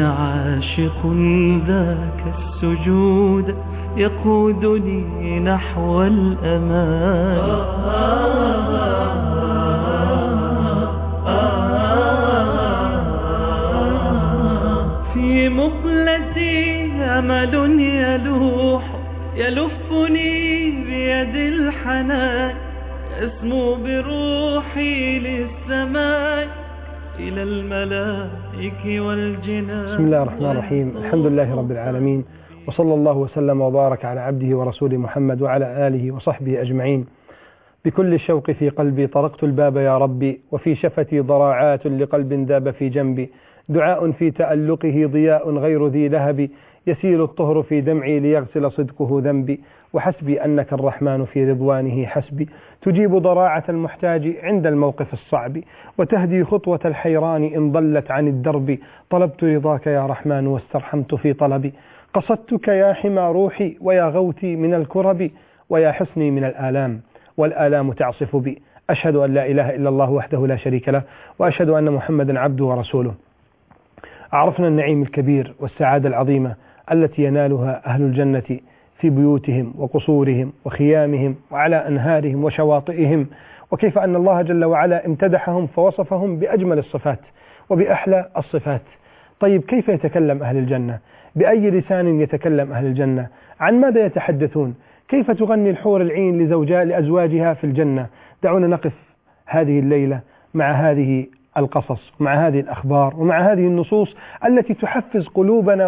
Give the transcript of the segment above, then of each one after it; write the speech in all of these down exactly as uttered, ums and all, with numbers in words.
عاشق ذاك السجود يقودني نحو الأمان. في مقلتي أمل يلوح يلفني بيد الحنان، أسمو بروحي للسماء إلى الملائكة والجنان. بسم الله الرحمن الرحيم. الحمد لله رب العالمين، وصلى الله وسلم وبارك على عبده ورسوله محمد وعلى آله وصحبه أجمعين. بكل الشوق في قلبي طرقت الباب يا ربي، وفي شفتي ضراعات لقلب ذاب في جنبي. دعاء في تألقه ضياء غير ذي لهب، يسيل الطهر في دمعي ليغسل صدقه ذنبي. وحسبي أنك الرحمن في رضوانه حسبي، تجيب ضراعة المحتاج عند الموقف الصعب، وتهدي خطوة الحيران إن ضلت عن الدرب. طلبت رضاك يا رحمن واسترحمت في طلبي، قصدتك يا حمى روحي ويا غوثي من الكرب، ويا حصني من الآلام والآلام تعصف بي. أشهد أن لا إله إلا الله وحده لا شريك له، وأشهد أن محمدا عبده ورسوله. عرفنا النعيم الكبير والسعادة العظيمة التي ينالها أهل الجنة في بيوتهم وقصورهم وخيامهم وعلى أنهارهم وشواطئهم، وكيف أن الله جل وعلا امتدحهم فوصفهم بأجمل الصفات وبأحلى الصفات. طيب، كيف يتكلم أهل الجنة؟ بأي لسان يتكلم أهل الجنة؟ عن ماذا يتحدثون؟ كيف تغني الحور العين لأزواجها في الجنة؟ دعونا نقف هذه الليلة مع هذه القصص، مع هذه الأخبار، ومع هذه النصوص التي تحفز قلوبنا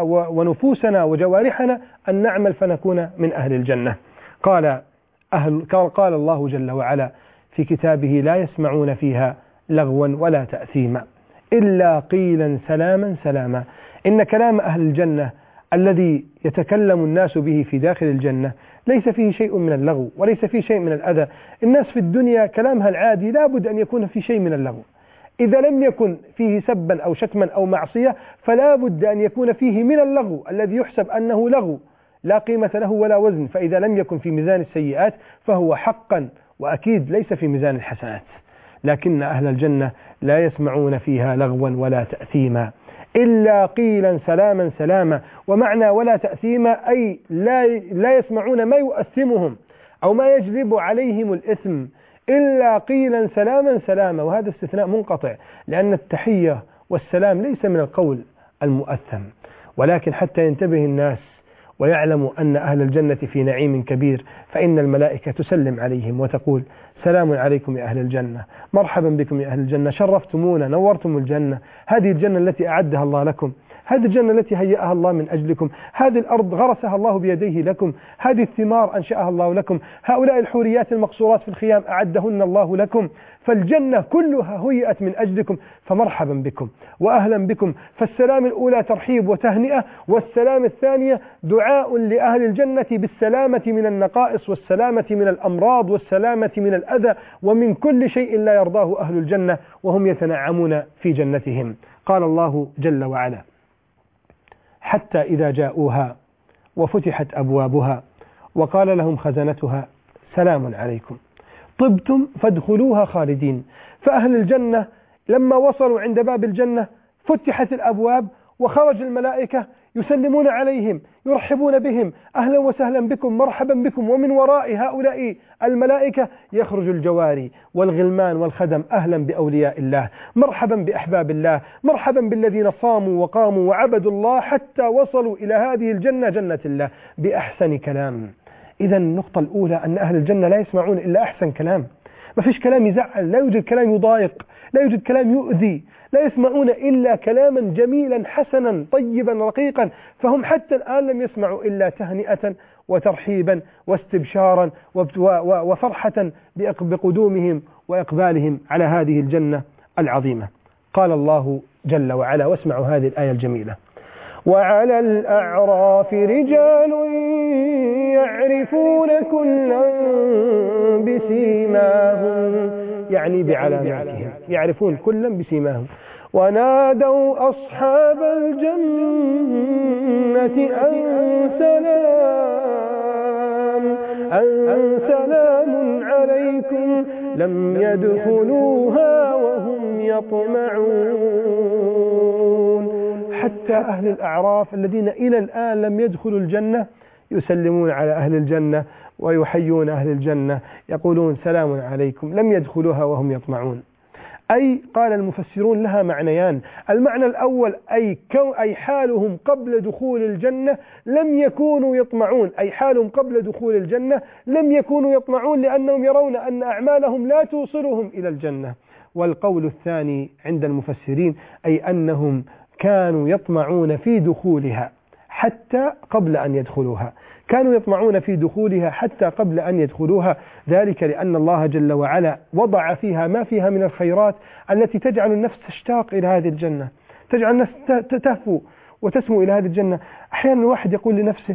ونفوسنا وجوارحنا أن نعمل فنكون من أهل الجنة. قال, أهل قال الله جل وعلا في كتابه: لا يسمعون فيها لغوا ولا تأثيما إلا قيلا سلاما سلاما. إن كلام أهل الجنة الذي يتكلم الناس به في داخل الجنة ليس فيه شيء من اللغو وليس فيه شيء من الأذى. الناس في الدنيا كلامها العادي لابد أن يكون فيه شيء من اللغو، إذا لم يكن فيه سبا أو شتما أو معصية فلا بد أن يكون فيه من اللغو الذي يحسب أنه لغو لا قيمة له ولا وزن، فإذا لم يكن في ميزان السيئات فهو حقا وأكيد ليس في ميزان الحسنات. لكن أهل الجنة لا يسمعون فيها لغوا ولا تأثيما إلا قيلا سلاما سلاما. ومعنى ولا تأثيما أي لا, لا يسمعون ما يؤثمهم أو ما يجلب عليهم الإثم، إلا قيلا سلاما سلاما. وهذا استثناء منقطع، لأن التحية والسلام ليس من القول المؤثم. ولكن حتى ينتبه الناس ويعلموا أن أهل الجنة في نعيم كبير، فإن الملائكة تسلم عليهم وتقول: سلام عليكم يا أهل الجنة، مرحبا بكم يا أهل الجنة، شرفتمونا، نورتم الجنة. هذه الجنة التي أعدها الله لكم، هذه الجنة التي هيأها الله من أجلكم، هذه الأرض غرسها الله بيديه لكم، هذه الثمار أنشأها الله لكم، هؤلاء الحوريات المقصورات في الخيام أعدهن الله لكم. فالجنة كلها هيئت من أجلكم، فمرحبا بكم وأهلا بكم. فالسلام الأولى ترحيب وتهنئة، والسلام الثانية دعاء لأهل الجنة بالسلامة من النقائص والسلامة من الأمراض والسلامة من الأذى ومن كل شيء لا يرضاه أهل الجنة وهم يتنعمون في جنتهم. قال الله جل وعلا: حتى إذا جاءوها وفتحت أبوابها وقال لهم خزنتها سلام عليكم طبتم فادخلوها خالدين. فأهل الجنة لما وصلوا عند باب الجنة فتحت الأبواب وخرج الملائكة يسلمون عليهم يرحبون بهم: أهلا وسهلا بكم، مرحبا بكم. ومن وراء هؤلاء الملائكة يخرج الجواري والغلمان والخدم: أهلا بأولياء الله، مرحبا بأحباب الله، مرحبا بالذين صاموا وقاموا وعبدوا الله حتى وصلوا إلى هذه الجنة، جنة الله، بأحسن كلام. إذا النقطة الأولى أن أهل الجنة لا يسمعون إلا أحسن كلام، ما فيش كلام يزعل، لا يوجد كلام يضايق، لا يوجد كلام يؤذي، لا يسمعون إلا كلاما جميلا حسنا طيبا رقيقا. فهم حتى الآن لم يسمعوا إلا تهنئة وترحيبا واستبشارا وفرحة بقدومهم وإقبالهم على هذه الجنة العظيمة. قال الله جل وعلا، واسمعوا هذه الآية الجميلة: وعلى الأعراف رجال يعرفون كلا بسيماهم، يعني بعلاماتهم، يعرفون كلا بسيماهم. ونادوا أصحاب الجنة أن سلام أن سلام عليكم لم يدخلوها وهم يطمعون. حتى أهل الأعراف الذين إلى الآن لم يدخلوا الجنة يسلمون على أهل الجنة ويحيون أهل الجنة، يقولون سلام عليكم، لم يدخلوها وهم يطمعون. أي قال المفسرون لها معنيان: المعنى الأول أي, أي حالهم قبل دخول الجنة لم يكونوا يطمعون، أي حالهم قبل دخول الجنة لم يكونوا يطمعون لأنهم يرون أن أعمالهم لا توصلهم إلى الجنة. والقول الثاني عند المفسرين أي أنهم كانوا يطمعون في دخولها حتى قبل أن يدخلوها، كانوا يطمعون في دخولها حتى قبل أن يدخلوها، ذلك لأن الله جل وعلا وضع فيها ما فيها من الخيرات التي تجعل النفس تشتاق إلى هذه الجنة، تجعل النفس تهفو وتسمو إلى هذه الجنة. أحيانا الواحد يقول لنفسه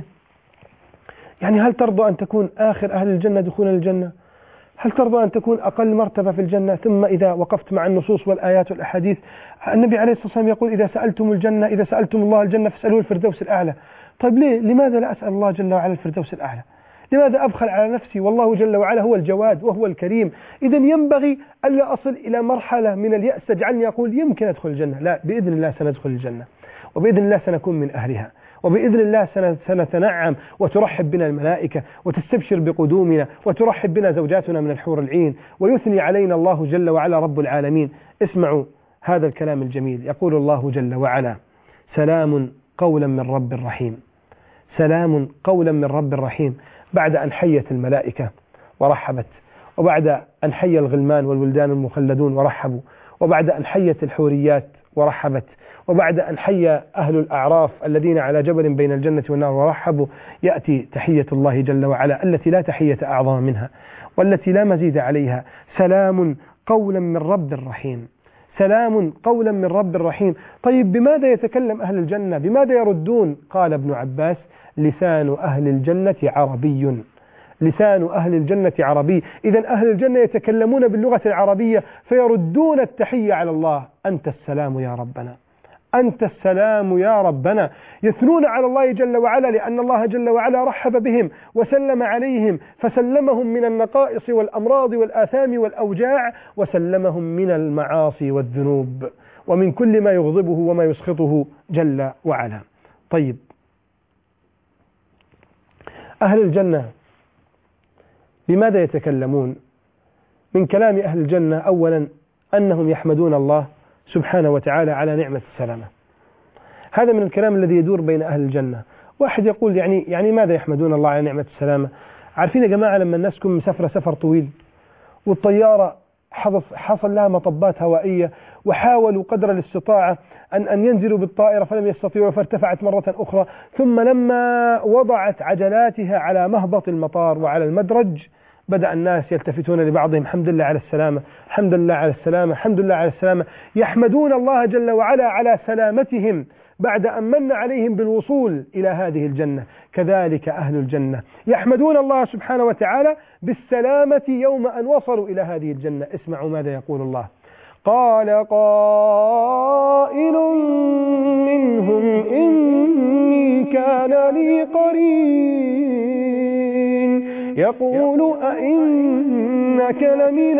يعني هل ترضى أن تكون آخر أهل الجنة دخولا الجنة؟ هل ترضى أن تكون أقل مرتبة في الجنة؟ ثم إذا وقفت مع النصوص والآيات والأحاديث، النبي عليه الصلاة والسلام يقول إذا سألتم الجنة إذا سألتم الله الجنة فاسألوه الفردوس الأعلى. طيب ليه؟ لماذا لا أسأل الله جل وعلا الفردوس الأعلى؟ لماذا أبخل على نفسي والله جل وعلا هو الجواد وهو الكريم؟ إذا ينبغي ألا أصل إلى مرحلة من اليأس تجعلني أقول يمكن أدخل الجنة. لا، بإذن الله سندخل الجنة، وبإذن الله سنكون من أهلها، وبإذن الله سنتنعم وترحب بنا الملائكة وتستبشر بقدومنا وترحب بنا زوجاتنا من الحور العين ويثني علينا الله جل وعلا رب العالمين. اسمعوا هذا الكلام الجميل، يقول الله جل وعلا: سلام قولا من رب رحيم، سلام قولا من رب رحيم، بعد أن حيت الملائكة ورحبت، وبعد أن حي الغلمان والولدان المخلدون ورحبوا، وبعد أن حيت الحوريات ورحبت، وبعد أن حي أهل الأعراف الذين على جبل بين الجنة والنار ورحبوا، يأتي تحية الله جل وعلا التي لا تحية أعظم منها والتي لا مزيد عليها: سلام قولا من رب رحيم، سلام قولا من رب رحيم. طيب بماذا يتكلم أهل الجنة؟ بماذا يردون؟ قال ابن عباس: لسان أهل الجنة عربي، لسان أهل الجنة عربي. إذن أهل الجنة يتكلمون باللغة العربية فيردون التحية على الله: أنت السلام يا ربنا، أنت السلام يا ربنا. يثنون على الله جل وعلا لأن الله جل وعلا رحب بهم وسلم عليهم، فسلمهم من النقائص والأمراض والآثام والأوجاع، وسلمهم من المعاصي والذنوب ومن كل ما يغضبه وما يسخطه جل وعلا. طيب أهل الجنة بماذا يتكلمون؟ من كلام أهل الجنة أولا أنهم يحمدون الله سبحانه وتعالى على نعمة السلامة. هذا من الكلام الذي يدور بين أهل الجنة. واحد يقول يعني يعني ماذا يحمدون الله على نعمة السلامة؟ عارفين يا جماعة لما الناس تكون مسافرة سفر طويل والطيارة حصل لها مطبات هوائية وحاولوا قدر الاستطاعة أن أن ينزلوا بالطائرة فلم يستطيعوا فارتفعت مرة أخرى، ثم لما وضعت عجلاتها على مهبط المطار وعلى المدرج بدأ الناس يلتفتون لبعضهم: الحمد لله على السلامة، الحمد لله على السلامة، الحمد لله على السلامة، يحمدون الله جل وعلا على سلامتهم بعد أن من عليهم بالوصول إلى هذه الجنة. كذلك أهل الجنة يحمدون الله سبحانه وتعالى بالسلامة يوم أن وصلوا إلى هذه الجنة. اسمعوا ماذا يقول الله: قال قائل منهم إني كان لي قرين يقول أئنك لمن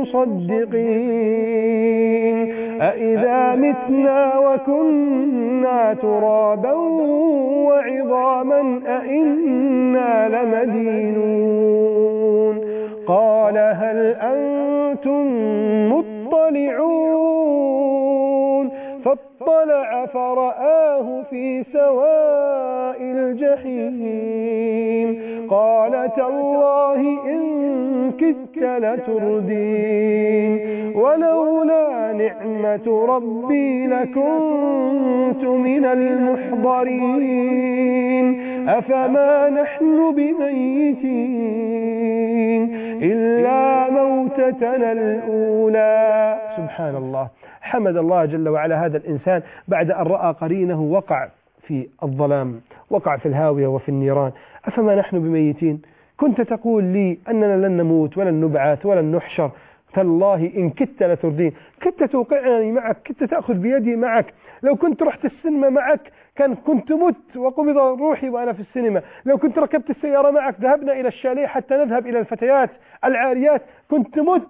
المصدقين أئذا متنا وكنا ترابا وعظاما أئنا لمدينون قال هل أنتم مطلعون فاطلع فرآه في سواء الجحيم قال تالله إن كدت لتردين ولولا نعمة ربي لكنت من المحضرين أفما نحن بميتين إلا موتتنا الأولى. سبحان الله، حمد الله جل وعلا هذا الإنسان بعد أن رأى قرينه وقع في الظلام، وقع في الهاوية وفي النيران. أفما نحن بميتين؟ كنت تقول لي أننا لن نموت ولن نبعث ولن نحشر، تالله إن كدت لتردين، كدت توقعني معك، كدت تأخذ بيدي معك، لو كنت رحت السينما معك كان كنت مت وقبض روحي وأنا في السينما، لو كنت ركبت السيارة معك ذهبنا إلى الشاليه حتى نذهب إلى الفتيات العاريات كنت مت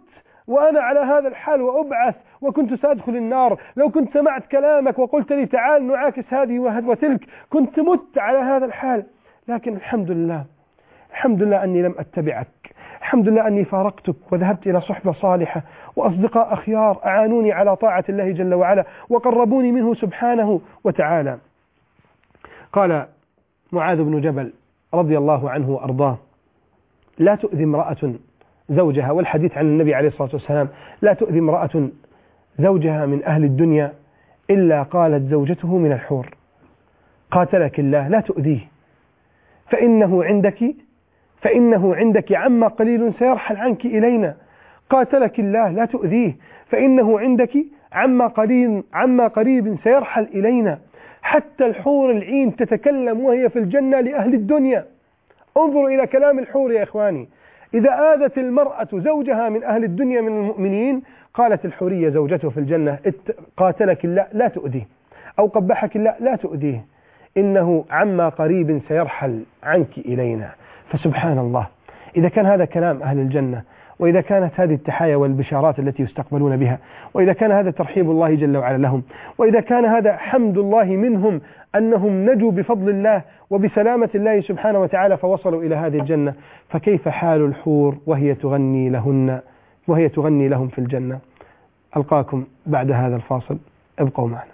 وأنا على هذا الحال وأبعث وكنت سأدخل النار، لو كنت سمعت كلامك وقلت لي تعال نعاكس هذه وتلك كنت مت على هذا الحال. لكن الحمد لله الحمد لله أني لم أتبعك، الحمد لله أني فارقتك وذهبت إلى صحبة صالحة وأصدقاء أخيار أعانوني على طاعة الله جل وعلا وقربوني منه سبحانه وتعالى. قال معاذ بن جبل رضي الله عنه وأرضاه: لا تؤذي امرأة زوجها، والحديث عن النبي عليه الصلاة والسلام: لا تؤذي امرأة زوجها من أهل الدنيا إلا قالت زوجته من الحور. قاتلك الله لا تؤذيه، فإنه عندك فإنه عندك عما قليل سيرحل عنك إلينا. قاتلك الله لا تؤذيه، فإنه عندك عما قليل عما قريب سيرحل إلينا. حتى الحور العين تتكلم وهي في الجنة لأهل الدنيا. انظروا إلى كلام الحور يا إخواني. إذا آذت المرأة زوجها من أهل الدنيا من المؤمنين قالت الحورية زوجته في الجنة: قاتلك الله لا تؤذيه، أو قبحك الله لا تؤذيه، إنه عما قريب سيرحل عنك إلينا. فسبحان الله، إذا كان هذا كلام أهل الجنة، وإذا كانت هذه التحايا والبشارات التي يستقبلون بها، وإذا كان هذا ترحيب الله جل وعلا لهم، وإذا كان هذا حمد الله منهم أنهم نجوا بفضل الله وبسلامة الله سبحانه وتعالى فوصلوا إلى هذه الجنة، فكيف حال الحور وهي تغني لهن وهي تغني لهم في الجنة؟ ألقاكم بعد هذا الفاصل، ابقوا معنا.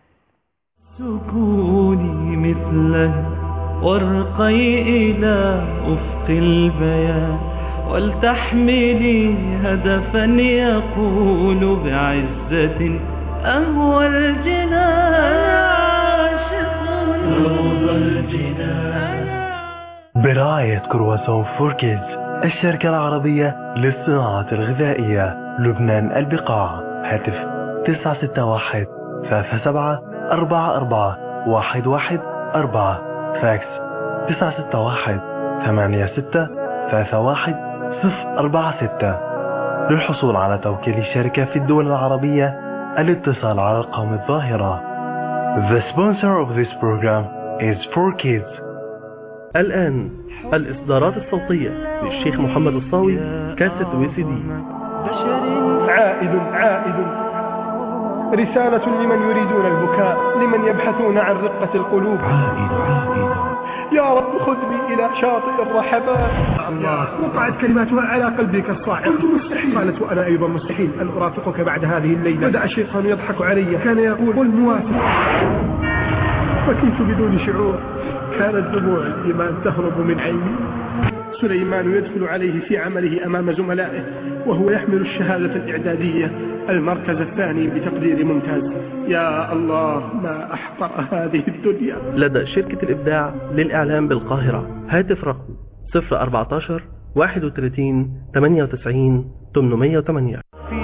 سكوني مثله وارقي إلى أفق البيان، ولتحملي هدفا يقول بعزة أهوى الجنان، عاشق روض الجنان. برعاية كرواسون فور كيدز، الشركة العربية للصناعة الغذائية، لبنان البقاع. هاتف تسعة ستة واحد ثلاثة سبعة أربعة أربعة واحد واحد أربعة، فاكس تسعة ستة واحد ثمانية ستة ثلاثة واحد صفر أربعة ستة. للحصول على توكيل الشركة في الدول العربية الاتصال على الأرقام الظاهرة. The sponsor of this program is فور كيدز. الآن الإصدارات الصوتية للشيخ محمد الصاوي، كاسة وي سي دي. عائد عائد، رسالة لمن يريدون البكاء، لمن يبحثون عن رقة القلوب. عائد عائد، يا رب خذني إلى شاطئ الرحمات. الله، وقعت كلماتها على قلبي كالصاعق. قلت مستحيل. قالت وأنا أيضا مستحيل أن أرافقك بعد هذه الليلة. بدأ الشيطان يضحك علي، كان يقول قل موافق. بكيت بدون شعور، كانت دموع الإيمان تهرب من عيني. سليمان يدخل عليه في عمله أمام زملائه وهو يحمل الشهادة الإعدادية، المركز الثاني بتقدير ممتاز. يا الله، ما أحقر هذه الدنيا. لدى شركة الإبداع للإعلام بالقاهرة، هاتف رقم صفر أربعتاشر واحد وثلاثين ثمانية وتسعين ثمانمائة وثمانية.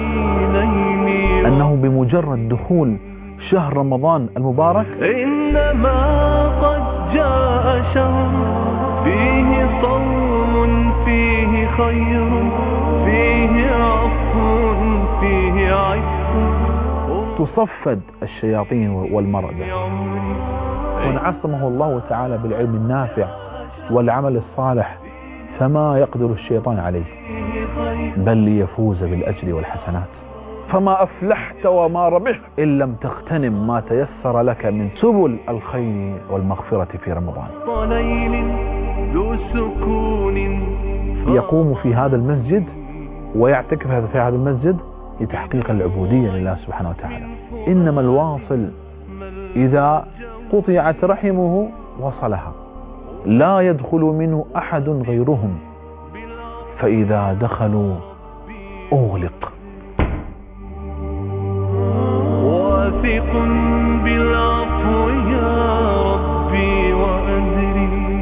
أنه بمجرد دخول شهر رمضان المبارك إنما قد جاء شهر فيه صوم، فيه خير، فيه عفو، فيه عفو. تصفد الشياطين والمردة، وانعصمه الله تعالى بالعلم النافع والعمل الصالح، فما يقدر الشيطان عليه، بل ليفوز بالأجر والحسنات. فما أفلحت وما ربحت إن لم تغتنم ما تيسر لك من سبل الخير والمغفرة في رمضان. يقوم في هذا المسجد ويعتكف في هذا المسجد لتحقيق العبودية لله سبحانه وتعالى. إنما الواصل إذا قطعت رحمه وصلها، لا يدخل منه أحد غيرهم، فإذا دخلوا أغلق. واثق بالعفو يا ربي وأدري،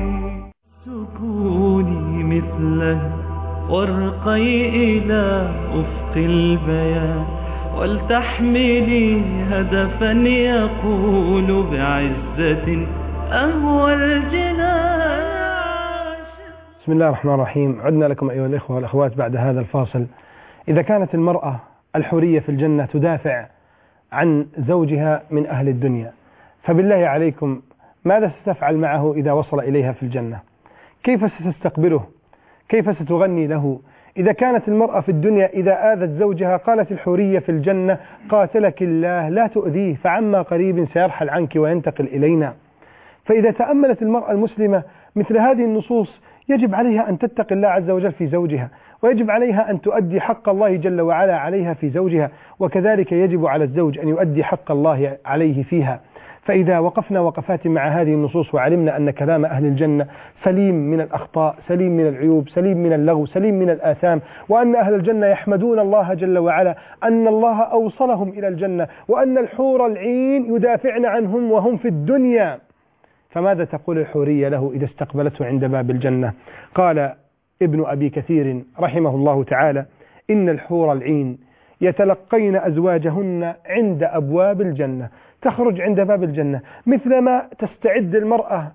سكوني مثله وارقي إلى أفق البيان، ولتحملي هدفا يقول بعزة أهوى الجنان. بسم الله الرحمن الرحيم. عدنا لكم أيها الإخوة والأخوات بعد هذا الفاصل. إذا كانت المرأة الحورية في الجنة تدافع عن زوجها من أهل الدنيا، فبالله عليكم ماذا ستفعل معه إذا وصل إليها في الجنة؟ كيف ستستقبله؟ كيف ستغني له إذا كانت المرأة في الدنيا إذا آذت زوجها قالت الحورية في الجنة قاتلك الله لا تؤذيه فعما قريب سيرحل عنك وينتقل إلينا. فإذا تأملت المرأة المسلمة مثل هذه النصوص يجب عليها أن تتقي الله عز وجل في زوجها، ويجب عليها أن تؤدي حق الله جل وعلا عليها في زوجها، وكذلك يجب على الزوج أن يؤدي حق الله عليه فيها. فإذا وقفنا وقفات مع هذه النصوص وعلمنا أن كلام أهل الجنة سليم من الأخطاء، سليم من العيوب، سليم من اللغو، سليم من الآثام، وأن أهل الجنة يحمدون الله جل وعلا أن الله أوصلهم إلى الجنة، وأن الحور العين يدافعن عنهم وهم في الدنيا، فماذا تقول الحورية له إذا استقبلته عند باب الجنة؟ قال ابن أبي كثير رحمه الله تعالى: إن الحور العين يتلقين أزواجهن عند أبواب الجنة، تخرج عند باب الجنة مثلما تستعد المرأة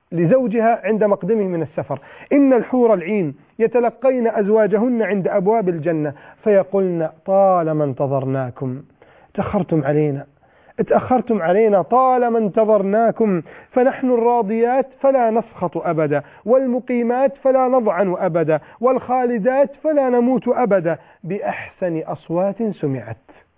لزوجها عند مقدمه من السفر. إن الحور العين يتلقين أزواجهن عند أبواب الجنة فيقولن طالما انتظرناكم، تأخرتم علينا، اتأخرتم علينا، طالما انتظرناكم، فنحن الراضيات فلا نسخط أبدا، والمقيمات فلا نضعن أبدا، والخالدات فلا نموت أبدا، بأحسن أصوات سمعت.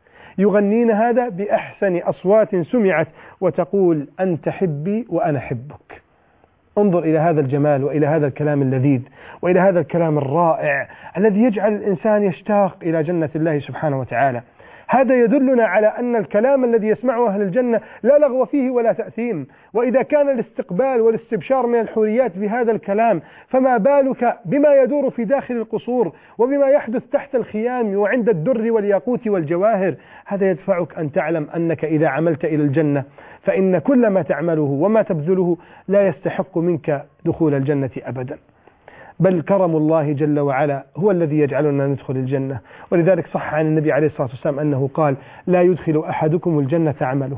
يغنين هذا بأحسن أصوات سمعت، وتقول أنت حبي وأنا حبك. انظر إلى هذا الجمال وإلى هذا الكلام اللذيذ وإلى هذا الكلام الرائع الذي يجعل الإنسان يشتاق إلى جنة الله سبحانه وتعالى. هذا يدلنا على أن الكلام الذي يسمعه أهل الجنة لا لغو فيه ولا تأثيم. وإذا كان الاستقبال والاستبشار من الحوريات بهذا الكلام، فما بالك بما يدور في داخل القصور وبما يحدث تحت الخيام وعند الدر والياقوت والجواهر. هذا يدفعك أن تعلم أنك إذا عملت إلى الجنة فإن كل ما تعمله وما تبذله لا يستحق منك دخول الجنة أبدا، بل كرم الله جل وعلا هو الذي يجعلنا ندخل الجنة. ولذلك صح عن النبي عليه الصلاة والسلام أنه قال: لا يدخل أحدكم الجنة عمله،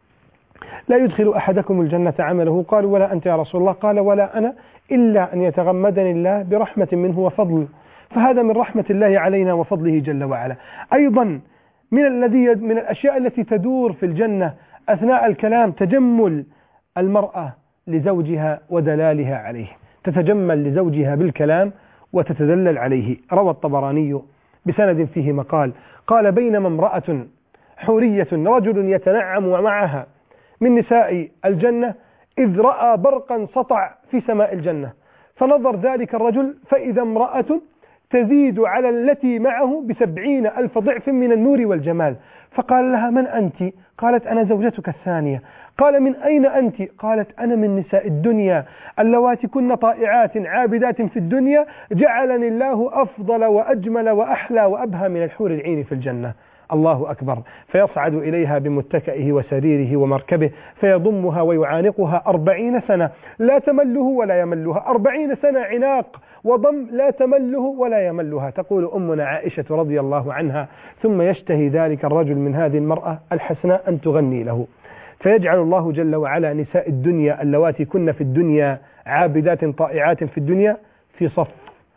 لا يدخل أحدكم الجنة عمله. قالوا: ولا أنت يا رسول الله؟ قال: ولا أنا، إلا أن يتغمدني الله برحمة منه وفضل. فهذا من رحمة الله علينا وفضله جل وعلا. أيضا من الذي من الأشياء التي تدور في الجنة أثناء الكلام تجمل المرأة لزوجها ودلالها عليه، تتجمل لزوجها بالكلام وتتدلل عليه. روى الطبراني بسند فيه مقال قال: بينما امرأة حورية رجل يتنعم معها من نساء الجنة إذ رأى برقا سطع في سماء الجنة، فنظر ذلك الرجل فإذا امرأة تزيد على التي معه بسبعين ألف ضعف من النور والجمال، فقال لها: من أنت؟ قالت: أنا زوجتك الثانية. قال: من أين أنت؟ قالت: أنا من نساء الدنيا اللواتي كن طائعات عابدات في الدنيا، جعلني الله أفضل وأجمل وأحلى وأبهى من الحور العين في الجنة. الله أكبر. فيصعد إليها بمتكئه وسريره ومركبه فيضمها ويعانقها أربعين سنة لا تمله ولا يملها، أربعين سنة عناق وضم لا تمله ولا يملها. تقول أمنا عائشة رضي الله عنها: ثم يشتهي ذلك الرجل من هذه المرأة الحسناء أن تغني له، فيجعل الله جل وعلا نساء الدنيا اللواتي كن في الدنيا عابدات طائعات في الدنيا في صف،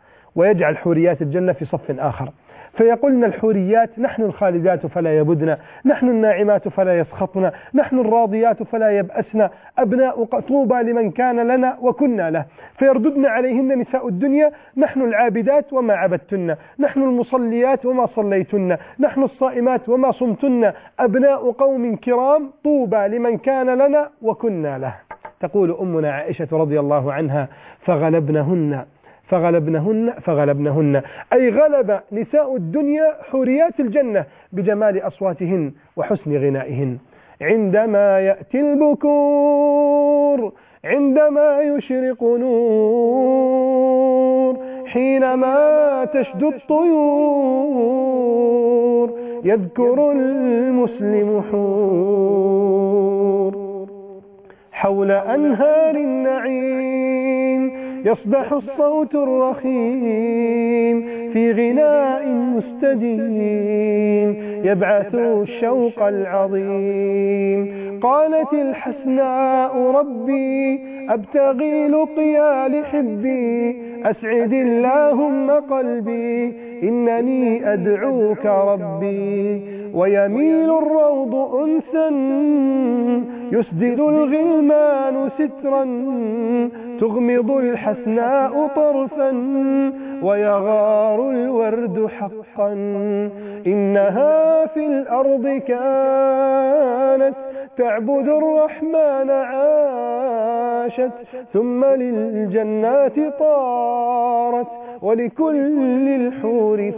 ويجعل حوريات الجنة في صف آخر، فيقولن الحوريات: نحن الخالدات فلا يبدنا، نحن الناعمات فلا يسخطنا، نحن الراضيات فلا يبأسنا، أبناء طوبى لمن كان لنا وكنا له. فيرددن عليهن نساء الدنيا: نحن العابدات وما عبدتن، نحن المصليات وما صليتن، نحن الصائمات وما صمتن، أبناء قوم كرام طوبى لمن كان لنا وكنا له. تقول أمنا عائشة رضي الله عنها: فغلبنهن فغلبنهن فغلبنهن أي غلب نساء الدنيا حوريات الجنة بجمال أصواتهن وحسن غنائهن. عندما يأتي البكور، عندما يشرق نور، حينما تشدو الطيور، يذكر المسلم حور حول أنهار النعيم، يصبح الصوت الرخيم في غناء مستديم، يبعث الشوق العظيم. قالت الحسناء: ربي أبتغي لقيا لحبي، أسعد اللهم قلبي، إنني أدعوك ربي. ويميل الروض أنسا يسدل الغلمان سترا تغمض الحسناء طرفا ويغار الورد حقا إنها في الأرض كانت تعبد الرحمن عاشت ثم للجنات طارت ولكل الحور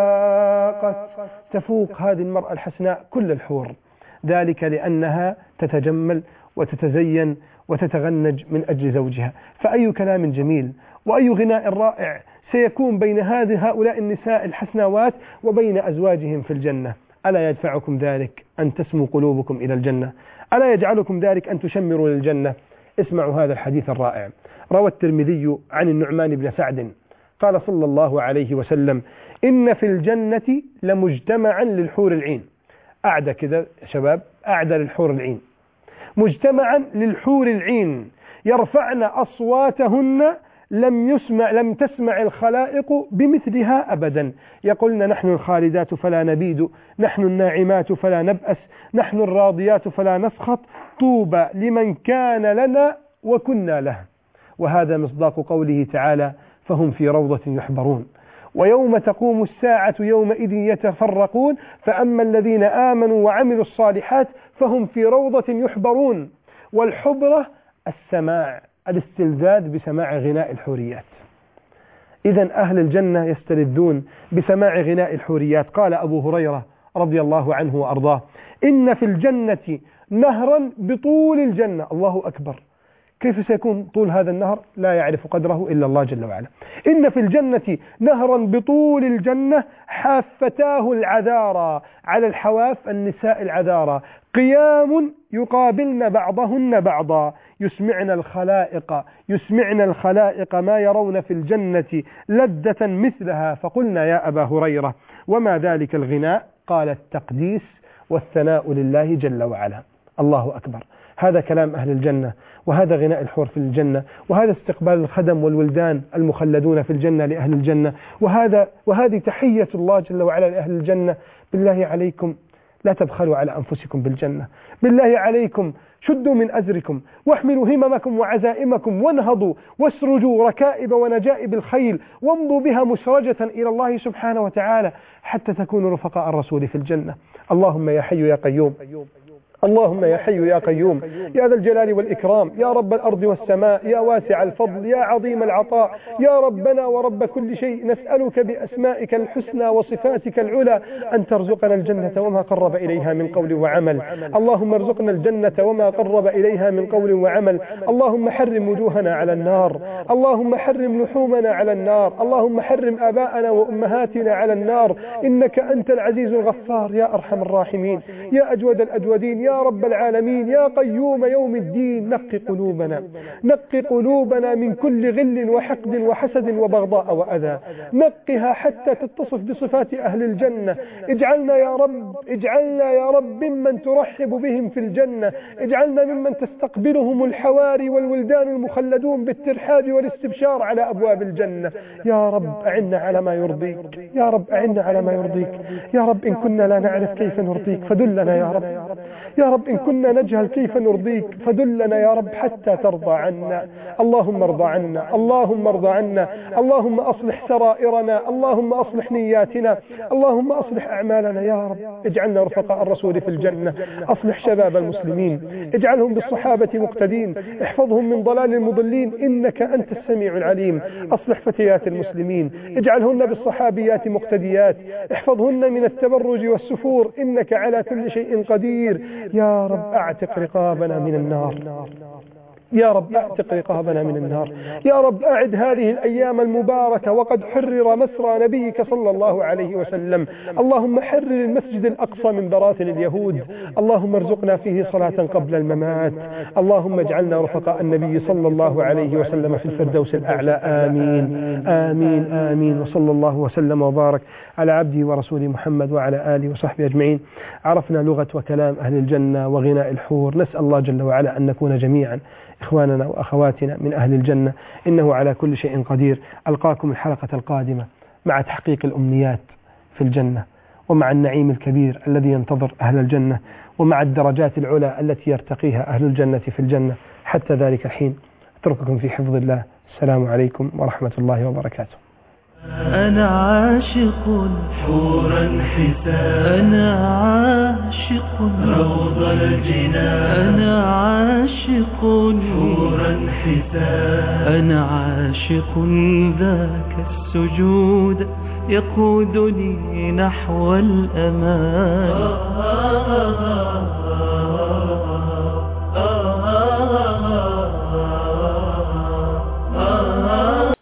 فاقت. تفوق هذه المرأة الحسناء كل الحور، ذلك لأنها تتجمل وتتزين وتتغنج من أجل زوجها. فأي كلام جميل وأي غناء رائع سيكون بين هذه هؤلاء النساء الحسناوات وبين أزواجهم في الجنة. ألا يدفعكم ذلك أن تسمو قلوبكم إلى الجنة؟ ألا يجعلكم ذلك أن تشمروا للجنة؟ اسمعوا هذا الحديث الرائع. روى الترمذي عن النعمان بن سعد قال صلى الله عليه وسلم: إن في الجنة لمجتمعا للحور العين. أعدى كذا شباب، أعدى للحور العين، مجتمعا للحور العين يرفعن أصواتهن لم يسمع لم تسمع الخلائق بمثلها أبدا، يقولن: نحن الخالدات فلا نبيد، نحن الناعمات فلا نبأس، نحن الراضيات فلا نسخط، طوبى لمن كان لنا وكنا له. وهذا مصداق قوله تعالى: فهم في روضة يحبرون. ويوم تقوم الساعة يومئذ يتفرقون فأما الذين آمنوا وعملوا الصالحات فهم في روضة يحبرون. والحبرة السماع، الاستلذاذ بسماع غناء الحوريات. إذن أهل الجنة يستلذون بسماع غناء الحوريات. قال أبو هريرة رضي الله عنه وأرضاه: إن في الجنة نهرا بطول الجنة. الله أكبر، كيف سيكون طول هذا النهر؟ لا يعرف قدره إلا الله جل وعلا. إن في الجنة نهرا بطول الجنة حافتاه العذارى، على الحواف النساء العذارى، قيام يقابلن بعضهن بعضا، يسمعن الخلائق يسمعن الخلائق ما يرون في الجنة لذة مثلها. فقلنا: يا أبا هريرة وما ذلك الغناء؟ قال: التقديس والثناء لله جل وعلا. الله أكبر، هذا كلام أهل الجنة، وهذا غناء الحور في الجنة، وهذا استقبال الخدم والولدان المخلدون في الجنة لأهل الجنة، وهذا وهذه تحية الله جل وعلا لأهل الجنة. بالله عليكم لا تبخلوا على أنفسكم بالجنة، بالله عليكم شدوا من أزركم واحملوا هممكم وعزائمكم وانهضوا واسرجوا ركائب ونجائب الخيل وامضوا بها مسرجة إلى الله سبحانه وتعالى حتى تكونوا رفقاء الرسول في الجنة. اللهم يا حي يا قيوم، اللهم يا حي يا قيوم يا ذا الجلال والإكرام، يا رب الأرض والسماء، يا واسع الفضل، يا عظيم العطاء، يا ربنا ورب كل شيء، نسألك بأسمائك الحسنى وصفاتك العلى أن ترزقنا الجنة وما قرب إليها من قول وعمل. اللهم ارزقنا الجنة وما قرب إليها من قول وعمل. اللهم حرم وجوهنا على النار، اللهم حرم لحومنا على النار، اللهم حرم آباءنا وأمهاتنا على النار، إنك أنت العزيز الغفار يا أرحم الراحمين، يا أجود الأجودين، يا رب العالمين، يا قيوم يوم الدين. نقي قلوبنا نقي قلوبنا من كل غل وحقد وحسد وبغضاء وأذى، نقها حتى تتصف بصفات أهل الجنة. اجعلنا يا رب اجعلنا يا رب ممن ترحب بهم في الجنة، اجعلنا ممن تستقبلهم الحواري والولدان المخلدون بالترحاب والاستبشار على أبواب الجنة. يا رب أعنا على ما يرضيك، يا رب أعنا على ما يرضيك، يا رب إن كنا لا نعرف كيف نرضيك فدلنا يا رب، يا رب إن كنا نجهل كيف نرضيك فدلنا يا رب حتى ترضى عنا. اللهم ارضى عنا، اللهم ارضى عنا، اللهم أصلح سرائرنا، اللهم أصلح نياتنا، اللهم أصلح أعمالنا يا رب. اجعلنا رفقاء الرسول في الجنة، أصلح شباب المسلمين، اجعلهم بالصحابة مقتدين، احفظهم من ضلال المضلين إنك أنت السميع العليم. أصلح فتيات المسلمين، اجعلهن بالصحابيات مقتديات، احفظهن من التبرج والسفور إنك على كل شيء قدير. يا رب أعتق رقابنا من النار، يا رب أعتق رقابنا من النار، يا رب أعد هذه الأيام المباركة وقد حرر مسرى نبيك صلى الله عليه وسلم. اللهم حرر المسجد الأقصى من براثن اليهود، اللهم ارزقنا فيه صلاة قبل الممات، اللهم اجعلنا رفقاء النبي صلى الله عليه وسلم في الفردوس الأعلى. آمين آمين آمين. وصلى الله وسلم وبارك على عبده ورسوله محمد وعلى آله وصحبه أجمعين. عرفنا لغة وكلام أهل الجنة وغناء الحور. نسأل الله جل وعلا أن نكون جميعا إخواننا وأخواتنا من أهل الجنة، إنه على كل شيء قدير. ألقاكم الحلقة القادمة مع تحقيق الأمنيات في الجنة ومع النعيم الكبير الذي ينتظر أهل الجنة، ومع الدرجات العلى التي يرتقيها أهل الجنة في الجنة. حتى ذلك الحين أترككم في حفظ الله. السلام عليكم ورحمة الله وبركاته. أنا عاشق حورا حسان، أنا عاشق روض الجنان، أنا عاشق حورا حسان، أنا عاشق ذاك السجود يقودني نحو الأمان.